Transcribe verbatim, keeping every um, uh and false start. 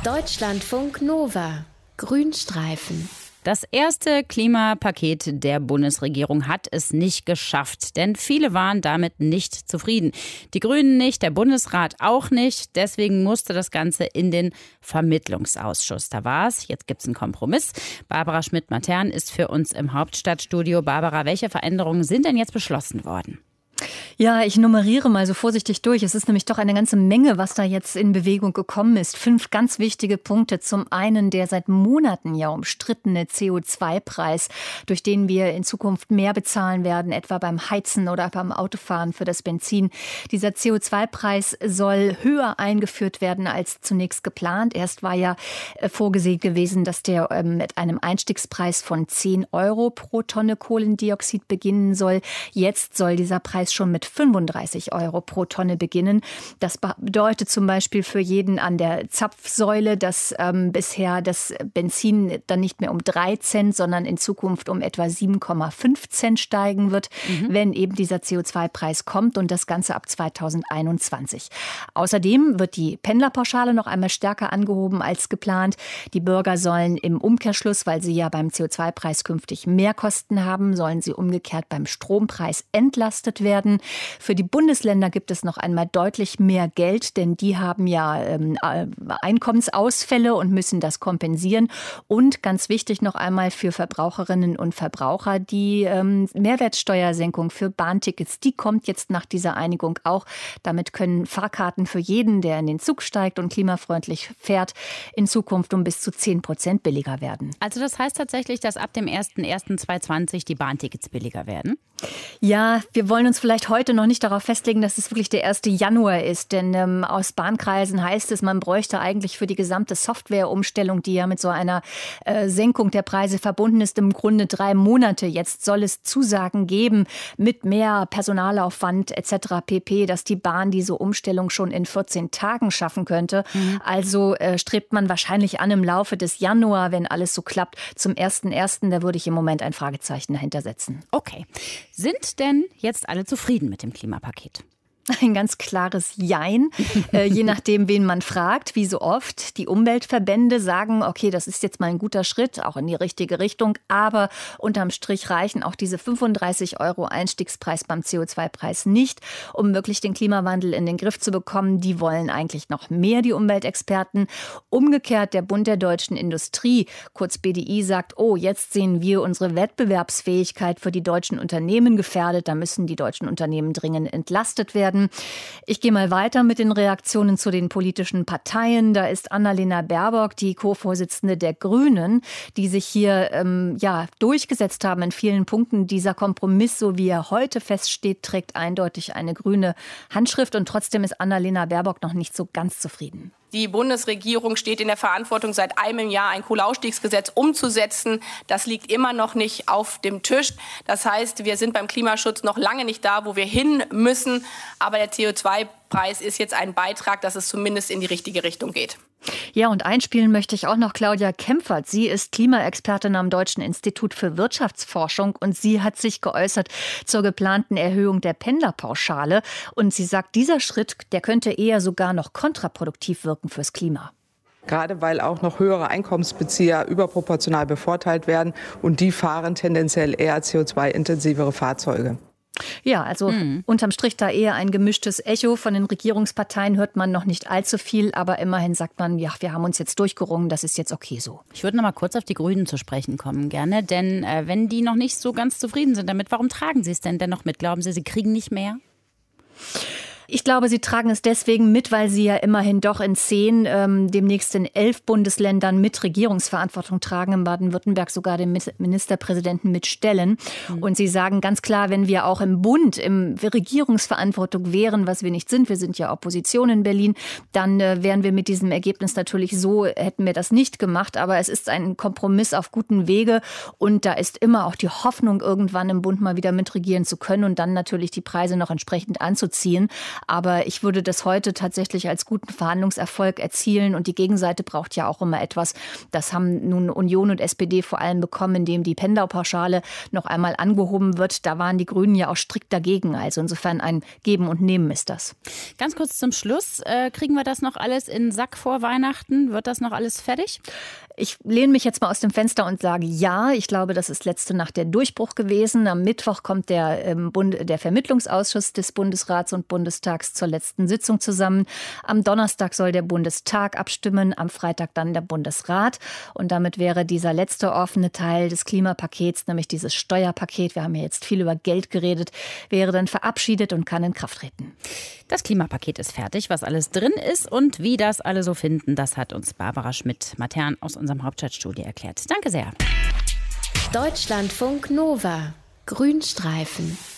Deutschlandfunk Nova. Grünstreifen. Das erste Klimapaket der Bundesregierung hat es nicht geschafft, denn viele waren damit nicht zufrieden. Die Grünen nicht, der Bundesrat auch nicht. Deswegen musste das Ganze in den Vermittlungsausschuss. Da war es, jetzt gibt es einen Kompromiss. Barbara Schmidt-Matern ist für uns im Hauptstadtstudio. Barbara, welche Veränderungen sind denn jetzt beschlossen worden? Ja, ich nummeriere mal so vorsichtig durch. Es ist nämlich doch eine ganze Menge, was da jetzt in Bewegung gekommen ist. Fünf ganz wichtige Punkte. Zum einen der seit Monaten ja umstrittene C O zwei Preis, durch den wir in Zukunft mehr bezahlen werden, etwa beim Heizen oder beim Autofahren für das Benzin. Dieser C O zwei Preis soll höher eingeführt werden als zunächst geplant. Erst war ja vorgesehen gewesen, dass der mit einem Einstiegspreis von zehn Euro pro Tonne Kohlendioxid beginnen soll. Jetzt soll dieser Preis schon mit fünfunddreißig Euro pro Tonne beginnen. Das bedeutet zum Beispiel für jeden an der Zapfsäule, dass ähm, bisher das Benzin dann nicht mehr um drei Cent, sondern in Zukunft um etwa sieben Komma fünf Cent steigen wird, mhm. wenn eben dieser C O zwei Preis kommt, und das Ganze ab zweitausendeinundzwanzig. Außerdem wird die Pendlerpauschale noch einmal stärker angehoben als geplant. Die Bürger sollen im Umkehrschluss, weil sie ja beim C O zwei Preis künftig mehr Kosten haben, sollen sie umgekehrt beim Strompreis entlastet werden. Für die Bundesländer gibt es noch einmal deutlich mehr Geld, denn die haben ja ähm, Einkommensausfälle und müssen das kompensieren. Und ganz wichtig noch einmal für Verbraucherinnen und Verbraucher die ähm, Mehrwertsteuersenkung für Bahntickets. Die kommt jetzt nach dieser Einigung auch. Damit können Fahrkarten für jeden, der in den Zug steigt und klimafreundlich fährt, in Zukunft um bis zu zehn Prozent billiger werden. Also das heißt tatsächlich, dass ab dem ersten ersten zweitausendzwanzig die Bahntickets billiger werden? Ja, wir wollen uns vielleicht heute noch nicht darauf festlegen, dass es wirklich der erste Januar ist. Denn ähm, aus Bahnkreisen heißt es, man bräuchte eigentlich für die gesamte Softwareumstellung, die ja mit so einer äh, Senkung der Preise verbunden ist, im Grunde drei Monate. Jetzt soll es Zusagen geben mit mehr Personalaufwand et cetera pp., dass die Bahn diese Umstellung schon in vierzehn Tagen schaffen könnte. Mhm. Also äh, strebt man wahrscheinlich an im Laufe des Januar, wenn alles so klappt, zum ersten ersten Da würde ich im Moment ein Fragezeichen dahinter setzen. Okay. Sind denn jetzt alle zufrieden mit dem Klimapaket? Ein ganz klares Jein, äh, je nachdem, wen man fragt, wie so oft. Die Umweltverbände sagen, okay, das ist jetzt mal ein guter Schritt, auch in die richtige Richtung, aber unterm Strich reichen auch diese fünfunddreißig Euro Einstiegspreis beim C O zwei Preis nicht, um wirklich den Klimawandel in den Griff zu bekommen. Die wollen eigentlich noch mehr, die Umweltexperten. Umgekehrt, der Bund der deutschen Industrie, kurz B D I, sagt, oh, jetzt sehen wir unsere Wettbewerbsfähigkeit für die deutschen Unternehmen gefährdet. Da müssen die deutschen Unternehmen dringend entlastet werden. Ich gehe mal weiter mit den Reaktionen zu den politischen Parteien. Da ist Annalena Baerbock, die Co-Vorsitzende der Grünen, die sich hier ähm, ja, durchgesetzt haben in vielen Punkten. Dieser Kompromiss, so wie er heute feststeht, trägt eindeutig eine grüne Handschrift. Und trotzdem ist Annalena Baerbock noch nicht so ganz zufrieden. Die Bundesregierung steht in der Verantwortung, seit einem Jahr ein Kohleausstiegsgesetz umzusetzen. Das liegt immer noch nicht auf dem Tisch. Das heißt, wir sind beim Klimaschutz noch lange nicht da, wo wir hin müssen. Aber der C O zwei Preis ist jetzt ein Beitrag, dass es zumindest in die richtige Richtung geht. Ja, und einspielen möchte ich auch noch Claudia Kempfert. Sie ist Klimaexpertin am Deutschen Institut für Wirtschaftsforschung und sie hat sich geäußert zur geplanten Erhöhung der Pendlerpauschale. Und sie sagt, dieser Schritt, der könnte eher sogar noch kontraproduktiv wirken fürs Klima. Gerade weil auch noch höhere Einkommensbezieher überproportional bevorteilt werden und die fahren tendenziell eher C O zwei intensivere Fahrzeuge. Ja, also mhm. unterm Strich da eher ein gemischtes Echo. Von den Regierungsparteien hört man noch nicht allzu viel, aber immerhin sagt man, ja, wir haben uns jetzt durchgerungen, das ist jetzt okay so. Ich würde noch mal kurz auf die Grünen zu sprechen kommen, gerne, denn äh, wenn die noch nicht so ganz zufrieden sind damit, warum tragen sie es denn dennoch mit? Glauben Sie, sie kriegen nicht mehr? Ich glaube, sie tragen es deswegen mit, weil sie ja immerhin doch in zehn, ähm, demnächst in elf Bundesländern mit Regierungsverantwortung tragen, in Baden-Württemberg sogar den Ministerpräsidenten mitstellen. Mhm. Und sie sagen ganz klar, wenn wir auch im Bund im Regierungsverantwortung wären, was wir nicht sind, wir sind ja Opposition in Berlin, dann äh, wären wir mit diesem Ergebnis natürlich so, hätten wir das nicht gemacht. Aber es ist ein Kompromiss auf gutem Wege und da ist immer auch die Hoffnung, irgendwann im Bund mal wieder mitregieren zu können und dann natürlich die Preise noch entsprechend anzuziehen. Aber ich würde das heute tatsächlich als guten Verhandlungserfolg erzielen. Und die Gegenseite braucht ja auch immer etwas. Das haben nun Union und S P D vor allem bekommen, indem die Pendlerpauschale noch einmal angehoben wird. Da waren die Grünen ja auch strikt dagegen. Also insofern ein Geben und Nehmen ist das. Ganz kurz zum Schluss. Äh, kriegen wir das noch alles in den Sack vor Weihnachten? Wird das noch alles fertig? Ich lehne mich jetzt mal aus dem Fenster und sage ja. Ich glaube, das ist letzte Nacht der Durchbruch gewesen. Am Mittwoch kommt der, ähm, Bund, der Vermittlungsausschuss des Bundesrats und Bundestags zur letzten Sitzung zusammen. Am Donnerstag soll der Bundestag abstimmen, am Freitag dann der Bundesrat. Und damit wäre dieser letzte offene Teil des Klimapakets, nämlich dieses Steuerpaket, wir haben ja jetzt viel über Geld geredet, wäre dann verabschiedet und kann in Kraft treten. Das Klimapaket ist fertig. Was alles drin ist und wie das alle so finden, das hat uns Barbara Schmidt-Matern aus unserem Hauptstadtstudio erklärt. Danke sehr. Deutschlandfunk Nova. Grünstreifen.